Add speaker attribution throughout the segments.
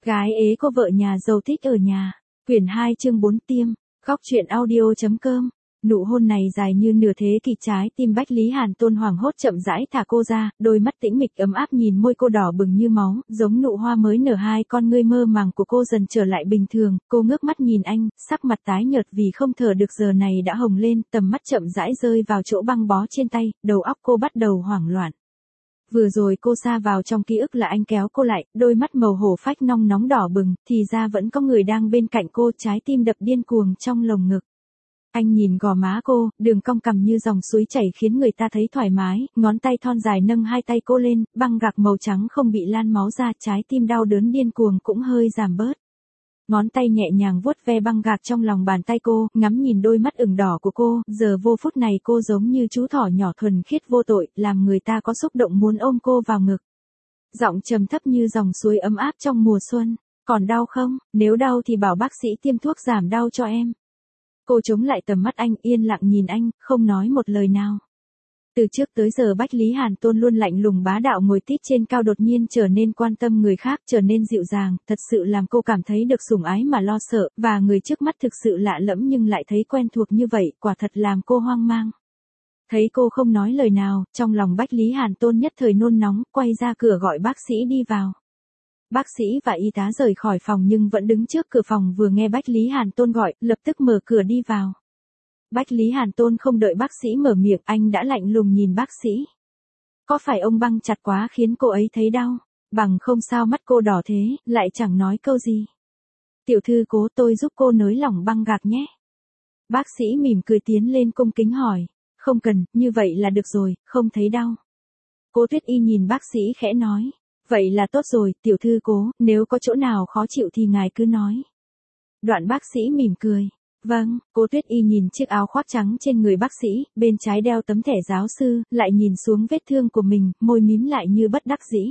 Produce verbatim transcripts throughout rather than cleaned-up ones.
Speaker 1: Gái ế cô vợ nhà giàu thích ở nhà. Quyển hai chương bốn tiêm. Góc truyện audio.com. Nụ hôn này dài như nửa thế kỷ, trái tim Bách Lý Hàn Tôn hoảng hốt chậm rãi thả cô ra, đôi mắt tĩnh mịch ấm áp nhìn môi cô đỏ bừng như máu, giống nụ hoa mới nở, hai con ngươi mơ màng của cô dần trở lại bình thường, cô ngước mắt nhìn anh, sắc mặt tái nhợt vì không thở được giờ này đã hồng lên, tầm mắt chậm rãi rơi vào chỗ băng bó trên tay, đầu óc cô bắt đầu hoảng loạn. Vừa rồi cô sa vào trong ký ức là anh kéo cô lại, đôi mắt màu hổ phách nong nóng đỏ bừng, thì ra vẫn có người đang bên cạnh cô, trái tim đập điên cuồng trong lồng ngực. Anh nhìn gò má cô, đường cong cằm như dòng suối chảy khiến người ta thấy thoải mái, ngón tay thon dài nâng hai tay cô lên, băng gạc màu trắng không bị lan máu ra, trái tim đau đớn điên cuồng cũng hơi giảm bớt. Ngón tay nhẹ nhàng vuốt ve băng gạc trong lòng bàn tay cô, ngắm nhìn đôi mắt ửng đỏ của cô, giờ vô phút này cô giống như chú thỏ nhỏ thuần khiết vô tội, làm người ta có xúc động muốn ôm cô vào ngực. Giọng trầm thấp như dòng suối ấm áp trong mùa xuân, còn đau không, nếu đau thì bảo bác sĩ tiêm thuốc giảm đau cho em. Cô chống lại tầm mắt anh, yên lặng nhìn anh, không nói một lời nào. Từ trước tới giờ Bách Lý Hàn Tôn luôn lạnh lùng bá đạo ngồi tít trên cao, đột nhiên trở nên quan tâm người khác, trở nên dịu dàng, thật sự làm cô cảm thấy được sủng ái mà lo sợ, và người trước mắt thực sự lạ lẫm nhưng lại thấy quen thuộc như vậy, quả thật làm cô hoang mang. Thấy cô không nói lời nào, trong lòng Bách Lý Hàn Tôn nhất thời nôn nóng, quay ra cửa gọi bác sĩ đi vào. Bác sĩ và y tá rời khỏi phòng nhưng vẫn đứng trước cửa phòng, vừa nghe Bách Lý Hàn Tôn gọi, lập tức mở cửa đi vào. Bách Lý Hàn Tôn không đợi bác sĩ mở miệng, anh đã lạnh lùng nhìn bác sĩ. Có phải ông băng chặt quá khiến cô ấy thấy đau? Bằng không sao mắt cô đỏ thế, lại chẳng nói câu gì. Tiểu thư Cố, tôi giúp cô nới lỏng băng gạc nhé. Bác sĩ mỉm cười tiến lên cung kính hỏi. Không cần, như vậy là được rồi, không thấy đau. Cố Tuyết Y nhìn bác sĩ khẽ nói. Vậy là tốt rồi, tiểu thư Cố, nếu có chỗ nào khó chịu thì ngài cứ nói. Đoạn bác sĩ mỉm cười. Vâng, Cố Tuyết Y nhìn chiếc áo khoác trắng trên người bác sĩ, bên trái đeo tấm thẻ giáo sư, lại nhìn xuống vết thương của mình, môi mím lại như bất đắc dĩ.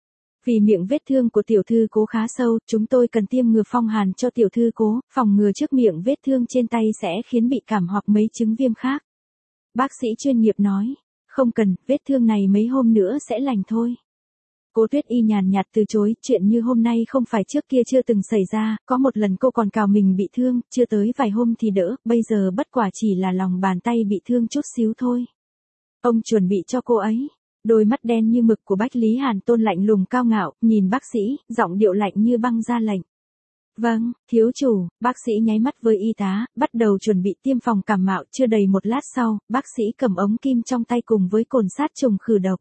Speaker 1: Vì miệng vết thương của tiểu thư Cố khá sâu, chúng tôi cần tiêm ngừa phong hàn cho tiểu thư Cố, phòng ngừa trước miệng vết thương trên tay sẽ khiến bị cảm hoặc mấy chứng viêm khác. Bác sĩ chuyên nghiệp nói, không cần, vết thương này mấy hôm nữa sẽ lành thôi. Cố Tuyết Y nhàn nhạt từ chối, chuyện như hôm nay không phải trước kia chưa từng xảy ra, có một lần cô còn cào mình bị thương, chưa tới vài hôm thì đỡ, bây giờ bất quả chỉ là lòng bàn tay bị thương chút xíu thôi. Ông chuẩn bị cho cô ấy. Đôi mắt đen như mực của Bách Lý Hàn Tôn lạnh lùng cao ngạo, nhìn bác sĩ, giọng điệu lạnh như băng ra lệnh. Vâng, thiếu chủ, bác sĩ nháy mắt với y tá, bắt đầu chuẩn bị tiêm phòng cảm mạo, chưa đầy một lát sau, bác sĩ cầm ống kim trong tay cùng với cồn sát trùng khử độc.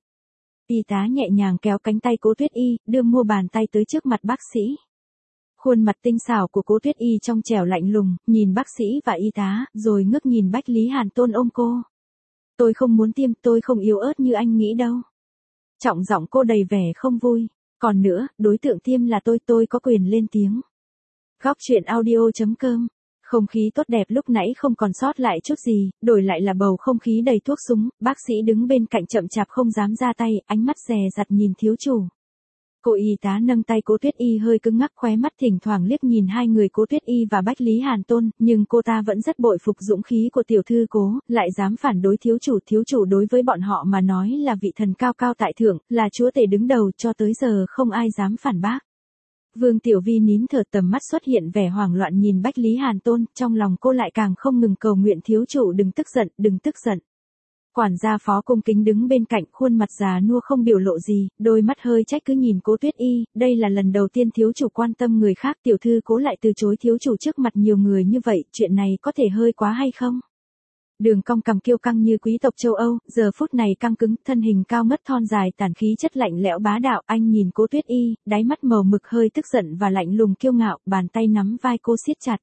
Speaker 1: Y tá nhẹ nhàng kéo cánh tay Cố Tuyết Y, đưa mu bàn tay tới trước mặt bác sĩ. Khuôn mặt tinh xảo của Cố Tuyết Y trong trẻo lạnh lùng, nhìn bác sĩ và y tá, rồi ngước nhìn Bách Lý Hàn Tôn ôm cô. Tôi không muốn tiêm, tôi không yếu ớt như anh nghĩ đâu. Trọng giọng cô đầy vẻ không vui. Còn nữa, đối tượng tiêm là tôi, tôi có quyền lên tiếng. Góc truyện audio.com. Không khí tốt đẹp lúc nãy không còn sót lại chút gì, đổi lại là bầu không khí đầy thuốc súng, bác sĩ đứng bên cạnh chậm chạp không dám ra tay, ánh mắt dè dặt nhìn thiếu chủ. Cô y tá nâng tay Cố Tuyết Y hơi cứng ngắc, khóe mắt thỉnh thoảng liếc nhìn hai người Cố Tuyết Y và Bách Lý Hàn Tôn, nhưng cô ta vẫn rất bội phục dũng khí của tiểu thư Cố, lại dám phản đối thiếu chủ. Thiếu chủ đối với bọn họ mà nói là vị thần cao cao tại thượng, là chúa tể đứng đầu, cho tới giờ không ai dám phản bác. Vương Tiểu Vi nín thở, tầm mắt xuất hiện vẻ hoảng loạn nhìn Bách Lý Hàn Tôn, trong lòng cô lại càng không ngừng cầu nguyện thiếu chủ đừng tức giận, đừng tức giận. Quản gia Phó cung kính đứng bên cạnh, khuôn mặt già nua không biểu lộ gì, đôi mắt hơi trách cứ nhìn Cố Tuyết Y, đây là lần đầu tiên thiếu chủ quan tâm người khác, tiểu thư Cố lại từ chối thiếu chủ trước mặt nhiều người như vậy, chuyện này có thể hơi quá hay không? Đường cong cằm kiêu căng như quý tộc châu Âu, giờ phút này căng cứng, thân hình cao ngất thon dài, tản khí chất lạnh lẽo bá đạo, anh nhìn Cố Tuyết Y, đáy mắt màu mực hơi tức giận và lạnh lùng kiêu ngạo, bàn tay nắm vai cô siết chặt.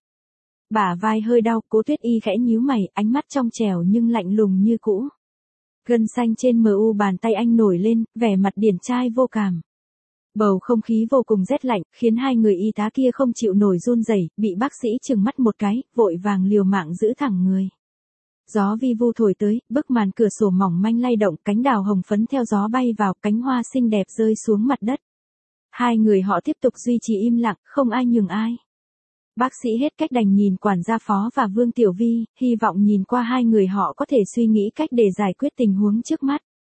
Speaker 1: Bả vai hơi đau, Cố Tuyết Y khẽ nhíu mày, ánh mắt trong trẻo nhưng lạnh lùng như cũ. Gân xanh trên mờ u bàn tay anh nổi lên, vẻ mặt điển trai vô cảm. Bầu không khí vô cùng rét lạnh, khiến hai người y tá kia không chịu nổi run rẩy, bị bác sĩ trừng mắt một cái, vội vàng liều mạng giữ thẳng người. Gió vi vu thổi tới, bức màn cửa sổ mỏng manh lay động, cánh đào hồng phấn theo gió bay vào, cánh hoa xinh đẹp rơi xuống mặt đất. Hai người họ tiếp tục duy trì im lặng, không ai nhường ai. Bác sĩ hết cách đành nhìn quản gia Phó và Vương Tiểu Vi, hy vọng nhìn qua hai người họ có thể suy nghĩ cách để giải quyết tình huống trước mắt.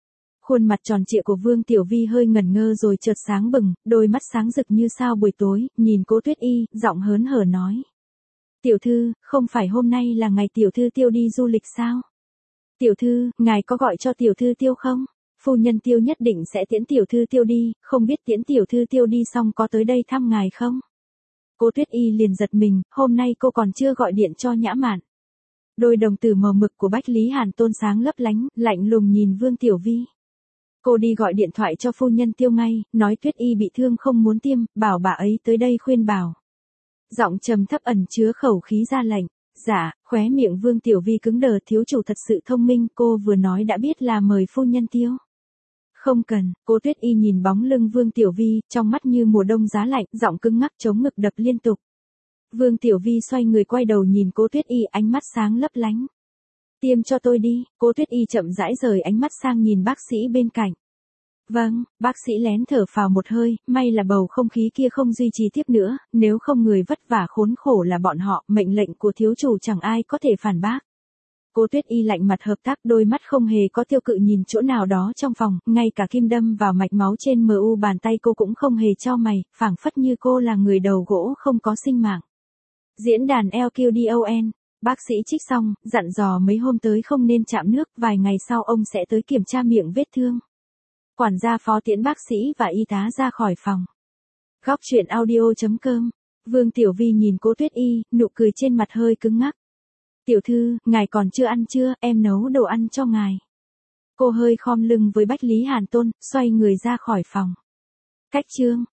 Speaker 1: Khuôn mặt tròn trịa của Vương Tiểu Vi hơi ngẩn ngơ rồi chợt sáng bừng, đôi mắt sáng rực như sao buổi tối, nhìn Cố Tuyết Y, giọng hớn hở nói. Tiểu thư, không phải hôm nay là ngày tiểu thư Tiêu đi du lịch sao? Tiểu thư, ngài có gọi cho tiểu thư Tiêu không? Phu nhân Tiêu nhất định sẽ tiễn tiểu thư Tiêu đi, không biết tiễn tiểu thư Tiêu đi xong có tới đây thăm ngài không? Cố Tuyết Y liền giật mình, hôm nay cô còn chưa gọi điện cho Nhã Mạn. Đôi đồng tử màu mực của Bách Lý Hàn Tôn sáng lấp lánh, lạnh lùng nhìn Vương Tiểu Vi. Cô đi gọi điện thoại cho phu nhân Tiêu ngay, nói Tuyết Y bị thương không muốn tiêm, bảo bà ấy tới đây khuyên bảo. Giọng trầm thấp ẩn chứa khẩu khí ra lệnh. Dạ, khóe miệng Vương Tiểu Vi cứng đờ, thiếu chủ thật sự thông minh, cô vừa nói đã biết là mời phu nhân Tiêu. Không cần, Cố Tuyết Y nhìn bóng lưng Vương Tiểu Vi, trong mắt như mùa đông giá lạnh, giọng cứng ngắc chống ngực đập liên tục. Vương Tiểu Vi xoay người quay đầu nhìn Cố Tuyết Y, ánh mắt sáng lấp lánh. Tiêm cho tôi đi, Cố Tuyết Y chậm rãi rời ánh mắt sang nhìn bác sĩ bên cạnh. Vâng, bác sĩ lén thở phào một hơi, may là bầu không khí kia không duy trì tiếp nữa, nếu không người vất vả khốn khổ là bọn họ, mệnh lệnh của thiếu chủ chẳng ai có thể phản bác. Cố Tuyết Y lạnh mặt hợp tác, đôi mắt không hề có tiêu cự nhìn chỗ nào đó trong phòng, ngay cả kim đâm vào mạch máu trên mờ u bàn tay cô cũng không hề chau mày, phảng phất như cô là người đầu gỗ không có sinh mạng. Diễn đàn L Q D O N, bác sĩ trích xong, dặn dò mấy hôm tới không nên chạm nước, vài ngày sau ông sẽ tới kiểm tra miệng vết thương. Quản gia phó tiễn bác sĩ và y tá ra khỏi phòng. Góc truyện audio chấm com. Vương Tiểu Vi nhìn Cố Tuyết Y, nụ cười trên mặt hơi cứng ngắc. Tiểu thư, ngài còn chưa ăn chưa, em nấu đồ ăn cho ngài. Cô hơi khom lưng với Bách Lý Hàn Tôn, xoay người ra khỏi phòng. Cách chương.